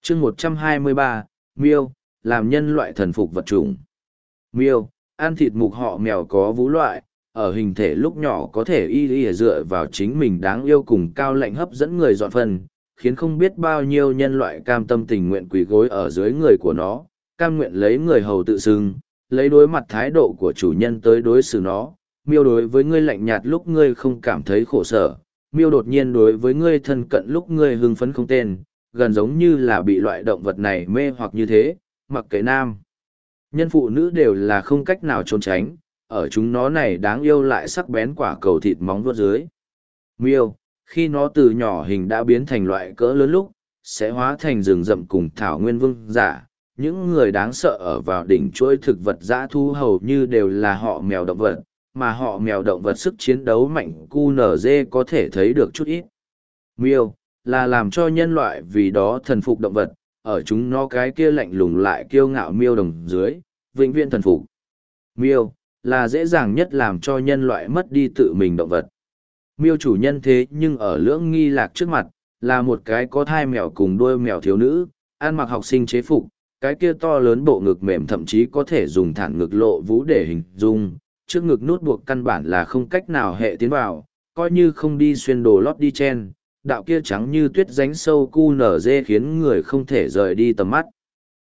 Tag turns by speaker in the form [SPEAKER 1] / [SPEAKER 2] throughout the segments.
[SPEAKER 1] chương 123, miêu, làm nhân loại thần phục vật chủng. Miêu, ăn thịt mục họ mèo có vú loại, ở hình thể lúc nhỏ có thể y dựa vào chính mình đáng yêu cùng cao lạnh hấp dẫn người dọn phần, khiến không biết bao nhiêu nhân loại cam tâm tình nguyện quỳ gối ở dưới người của nó, cam nguyện lấy người hầu tự xưng, lấy đối mặt thái độ của chủ nhân tới đối xử nó. Miêu đối với ngươi lạnh nhạt lúc ngươi không cảm thấy khổ sở, miêu đột nhiên đối với ngươi thân cận lúc ngươi hưng phấn không tên, gần giống như là bị loại động vật này mê hoặc như thế, mặc kệ nam. Nhân phụ nữ đều là không cách nào trốn tránh, ở chúng nó này đáng yêu lại sắc bén quả cầu thịt móng vuốt dưới. Miêu, khi nó từ nhỏ hình đã biến thành loại cỡ lớn lúc, sẽ hóa thành rừng rậm cùng thảo nguyên vương giả. Những người đáng sợ ở vào đỉnh chuỗi thực vật dã thu hầu như đều là họ mèo động vật, mà họ mèo động vật sức chiến đấu mạnh QNZ có thể thấy được chút ít. Miêu, là làm cho nhân loại vì đó thần phục động vật, ở chúng nó cái kia lạnh lùng lại kiêu ngạo miêu đồng dưới, vĩnh viễn thần phục. Miêu, là dễ dàng nhất làm cho nhân loại mất đi tự mình động vật. Miêu chủ nhân thế nhưng ở Lưỡng Nghi Lạc trước mặt, là một cái có thai mèo cùng đuôi mèo thiếu nữ, ăn mặc học sinh chế phục, cái kia to lớn bộ ngực mềm thậm chí có thể dùng thản ngực lộ vú để hình dung, trước ngực nút buộc căn bản là không cách nào hệ tiến vào, coi như không đi xuyên đồ lót đi chen, đạo kia trắng như tuyết ránh sâu QNZ khiến người không thể rời đi tầm mắt.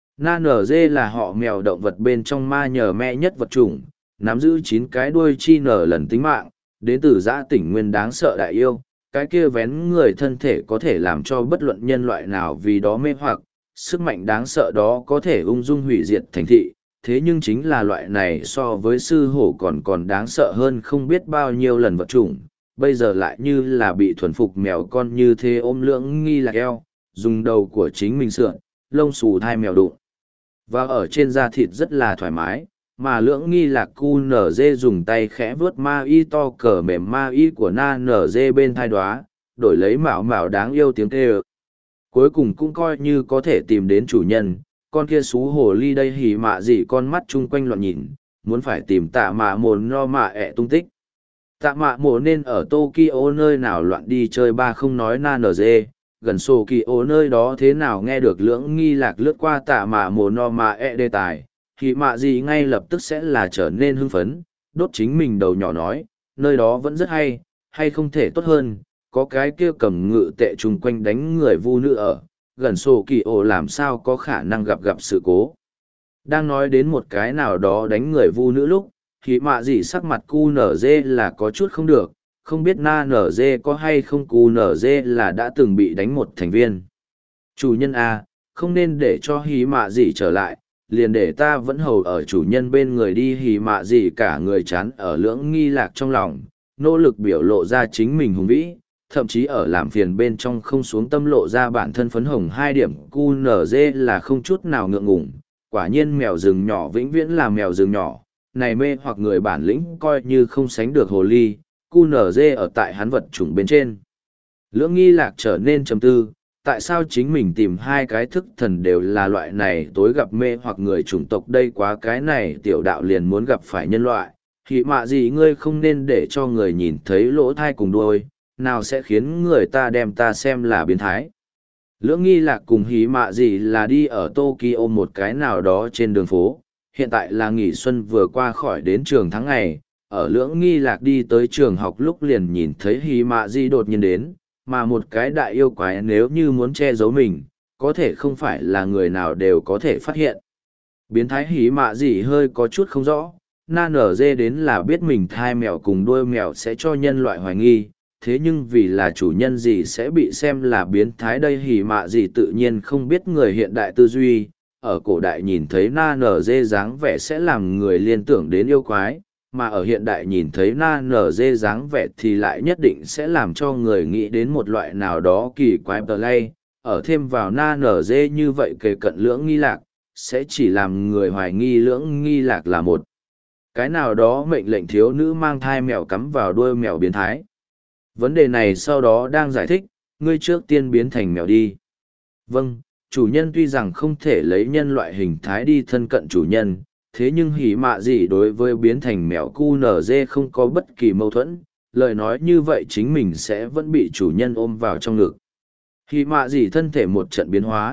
[SPEAKER 1] NZ là họ mèo động vật bên trong ma nhờ me nhất vật chủng, nắm giữ 9 cái đuôi chi nở lần tính mạng, đến từ giã tỉnh nguyên đáng sợ đại yêu, cái kia vén người thân thể có thể làm cho bất luận nhân loại nào vì đó mê hoặc, sức mạnh đáng sợ đó có thể ung dung hủy diệt thành thị, thế nhưng chính là loại này so với sư hổ còn đáng sợ hơn không biết bao nhiêu lần vật chủng, bây giờ lại như là bị thuần phục mèo con như thế ôm Lưỡng Nghi Lạc eo, dùng đầu của chính mình sượn, lông xù thai mèo đụng. Và ở trên da thịt rất là thoải mái, mà Lưỡng Nghi Lạc QNZ dùng tay khẽ vướt ma y to cỡ mềm ma y của NZ bên thai đoá, đổi lấy mạo mạo đáng yêu tiếng kêu. Cuối cùng cũng coi như có thể tìm đến chủ nhân, con kia xú hồ ly đây hỉ mạ gì con mắt chung quanh loạn nhìn, muốn phải tìm tạ mạ mồn no mạ ẹ tung tích. Tạ mạ mồ nên ở Tokyo nơi nào loạn đi chơi ba không nói NZ, gần sổ kỳ ố nơi đó thế nào nghe được Lưỡng Nghi Lạc lướt qua tạ mạ mồ no mạ ẹ đề tài, thì mạ gì ngay lập tức sẽ là trở nên hưng phấn, đốt chính mình đầu nhỏ nói, nơi đó vẫn rất hay không thể tốt hơn, có cái kia cầm ngự tệ chung quanh đánh người vu nữ ở, gần sổ kỳ ổ làm sao có khả năng gặp sự cố. Đang nói đến một cái nào đó đánh người vu nữ lúc, thì mạ gì sắc mặt cu nở dê là có chút không được, không biết na nở dê có hay không cu nở dê là đã từng bị đánh một thành viên. Chủ nhân A, không nên để cho hí mạ gì trở lại, liền để ta vẫn hầu ở chủ nhân bên người đi hí mạ gì cả người chán ở Lưỡng Nghi Lạc trong lòng, nỗ lực biểu lộ ra chính mình hùng vĩ, thậm chí ở làm phiền bên trong không xuống tâm lộ ra bản thân phấn hồng 2 điểm QNZ là không chút nào ngượng ngùng. Quả nhiên mèo rừng nhỏ vĩnh viễn là mèo rừng nhỏ, này mê hoặc người bản lĩnh coi như không sánh được hồ ly, QNZ ở tại hắn vật chủng bên trên. Lưỡng Nghi Lạc trở nên trầm tư, tại sao chính mình tìm 2 cái thức thần đều là loại này tối gặp mê hoặc người chủng tộc đây quá cái này tiểu đạo liền muốn gặp phải nhân loại, thì mạ gì ngươi không nên để cho người nhìn thấy lỗ thai cùng đuôi, nào sẽ khiến người ta đem ta xem là biến thái. Lưỡng Nghi Lạc cùng hí mạ gì là đi ở Tokyo một cái nào đó trên đường phố, hiện tại là nghỉ xuân vừa qua khỏi đến trường tháng ngày, ở Lưỡng Nghi Lạc đi tới trường học lúc liền nhìn thấy hí mạ gì đột nhiên đến, mà một cái đại yêu quái nếu như muốn che giấu mình, có thể không phải là người nào đều có thể phát hiện. Biến thái hí mạ gì hơi có chút không rõ, na nở dê đến là biết mình thai mèo cùng đuôi mèo sẽ cho nhân loại hoài nghi, thế nhưng vì là chủ nhân gì sẽ bị xem là biến thái đây hỉ mạ gì tự nhiên không biết người hiện đại tư duy, ở cổ đại nhìn thấy na nở dê dáng vẻ sẽ làm người liên tưởng đến yêu quái, mà ở hiện đại nhìn thấy na nở dê dáng vẻ thì lại nhất định sẽ làm cho người nghĩ đến một loại nào đó kỳ quái play, ở thêm vào na nở dê như vậy kề cận Lưỡng Nghi Lạc, sẽ chỉ làm người hoài nghi Lưỡng Nghi Lạc là một cái nào đó mệnh lệnh thiếu nữ mang thai mèo cắm vào đuôi mèo biến thái. Vấn đề này sau đó đang giải thích, ngươi trước tiên biến thành mèo đi. Vâng, chủ nhân tuy rằng không thể lấy nhân loại hình thái đi thân cận chủ nhân, thế nhưng hỉ mạ gì đối với biến thành mèo QNZ không có bất kỳ mâu thuẫn, lời nói như vậy chính mình sẽ vẫn bị chủ nhân ôm vào trong ngực. Hỉ mạ gì thân thể một trận biến hóa,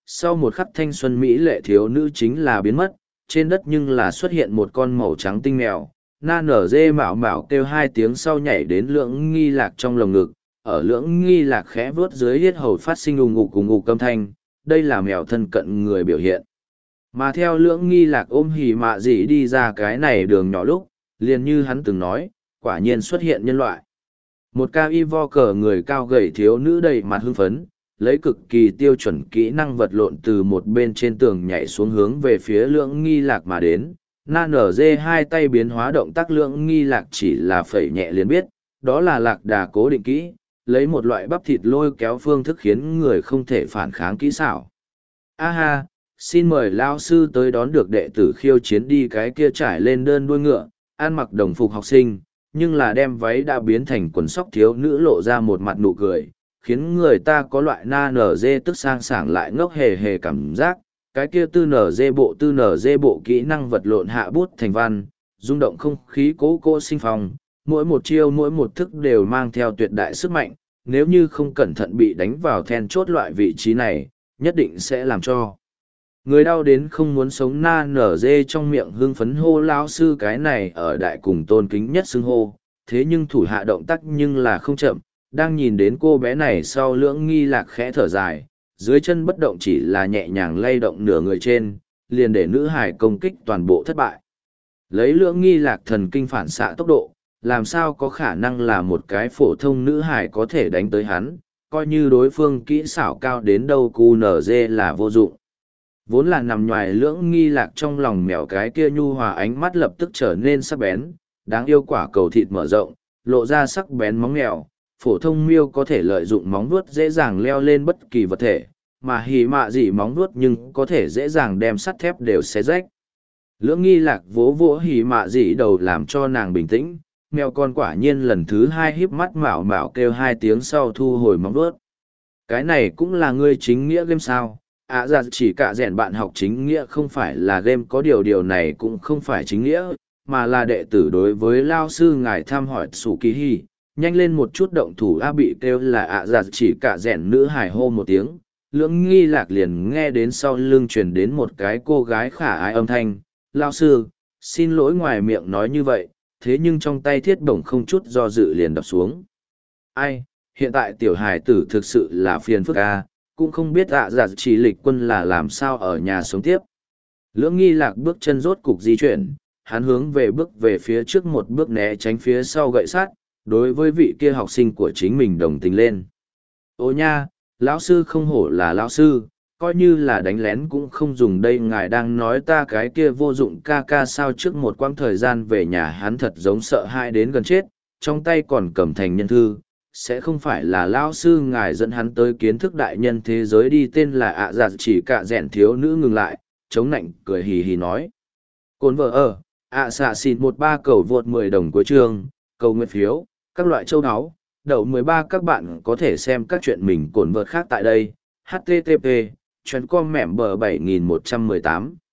[SPEAKER 1] Sau một khắc thanh xuân mỹ lệ thiếu nữ chính là biến mất, trên đất nhưng là xuất hiện một con màu trắng tinh mèo. Na nở dê mạo mạo kêu hai tiếng sau nhảy đến Lưỡng Nghi Lạc trong lồng ngực, ở Lưỡng Nghi Lạc khẽ vuốt dưới yết hầu phát sinh ù ngục cùng ngục âm thanh, đây là mèo thân cận người biểu hiện. Mà theo Lưỡng Nghi Lạc ôm hỉ mạ dị đi ra cái này đường nhỏ lúc, liền như hắn từng nói, quả nhiên xuất hiện nhân loại. Một ca y vo cờ người cao gầy thiếu nữ đầy mặt hưng phấn, lấy cực kỳ tiêu chuẩn kỹ năng vật lộn từ một bên trên tường nhảy xuống hướng về phía Lưỡng Nghi Lạc mà đến. Na nở dê hai tay biến hóa động tác Lưỡng Nghi Lạc chỉ là phẩy nhẹ liền biết, đó là lạc đà cố định kỹ, lấy một loại bắp thịt lôi kéo phương thức khiến người không thể phản kháng kỹ xảo. A ha, xin mời lao sư tới đón được đệ tử khiêu chiến đi. Cái kia trải lên đơn đuôi ngựa, ăn mặc đồng phục học sinh, nhưng là đem váy đã biến thành quần sóc thiếu nữ lộ ra một mặt nụ cười, khiến người ta có loại na nở dê tức sang sảng lại ngốc hề hề cảm giác. Cái kia tư nở dê bộ kỹ năng vật lộn hạ bút thành văn, rung động không khí cố cô sinh phong, mỗi một chiêu mỗi một thức đều mang theo tuyệt đại sức mạnh, nếu như không cẩn thận bị đánh vào then chốt loại vị trí này, nhất định sẽ làm cho người đau đến không muốn sống. Na nở dê trong miệng hưng phấn hô lao sư, cái này ở đại cùng tôn kính nhất xưng hô, thế nhưng thủ hạ động tác nhưng là không chậm, đang nhìn đến cô bé này sau Lưỡng Nghi Lạc khẽ thở dài, dưới chân bất động chỉ là nhẹ nhàng lay động nửa người trên, liền để nữ hải công kích toàn bộ thất bại. Lấy Lưỡng Nghi Lạc thần kinh phản xạ tốc độ, làm sao có khả năng là một cái phổ thông nữ hải có thể đánh tới hắn, coi như đối phương kỹ xảo cao đến đâu QNZ là vô dụng. Vốn là nằm nhoài Lưỡng Nghi Lạc trong lòng mèo, cái kia nhu hòa ánh mắt lập tức trở nên sắc bén, đáng yêu quả cầu thịt mở rộng, lộ ra sắc bén móng mèo. Phổ thông miêu có thể lợi dụng móng vuốt dễ dàng leo lên bất kỳ vật thể, mà hỉ mạ dị móng vuốt nhưng có thể dễ dàng đem sắt thép đều xé rách. Lưỡng Nghi Lạc vỗ vỗ hỉ mạ dị đầu làm cho nàng bình tĩnh, mèo con quả nhiên lần thứ hai híp mắt mạo mạo kêu hai tiếng sau thu hồi móng vuốt. Cái này cũng là ngươi chính nghĩa game sao? Dạ chỉ cả rèn bạn học chính nghĩa không phải là game, có điều này cũng không phải chính nghĩa, mà là đệ tử đối với lao sư ngài thăm hỏi Sủ Kỳ Hi. Nhanh lên một chút động thủ a. Bị kêu là dạ chỉ cả rèn nữ hài hô một tiếng, Lưỡng Nghi Lạc liền nghe đến sau lưng truyền đến một cái cô gái khả ái âm thanh, lao sư, xin lỗi. Ngoài miệng nói như vậy, thế nhưng trong tay thiết bổng không chút do dự liền đập xuống. Ai, hiện tại tiểu hài tử thực sự là phiền phức a, cũng không biết dạ chỉ lịch quân là làm sao ở nhà sống tiếp. Lưỡng Nghi Lạc bước chân rốt cục di chuyển, hắn hướng về bước về phía trước một bước né tránh phía sau gậy sắt, đối với vị kia học sinh của chính mình đồng tình lên. Ô nha, lão sư không hổ là lão sư, coi như là đánh lén cũng không dùng đây. Ngài đang nói ta cái kia vô dụng ca ca sao? Trước một quãng thời gian về nhà hắn thật giống sợ hãi đến gần chết, trong tay còn cầm thành nhân thư. Sẽ không phải là lão sư ngài dẫn hắn tới kiến thức đại nhân thế giới đi? Tên là dạ chỉ cả rèn thiếu nữ ngừng lại, chống nạnh cười hì hì nói. Cồn vợ xạ xịt 13 cầu vượt 10 đồng của chương, cầu nguyện phiếu, các loại châu áo, đậu 13. Các bạn có thể xem các chuyện mình cồn vợt khác tại đây. HTTP, chuyến com mẻm bờ 7118.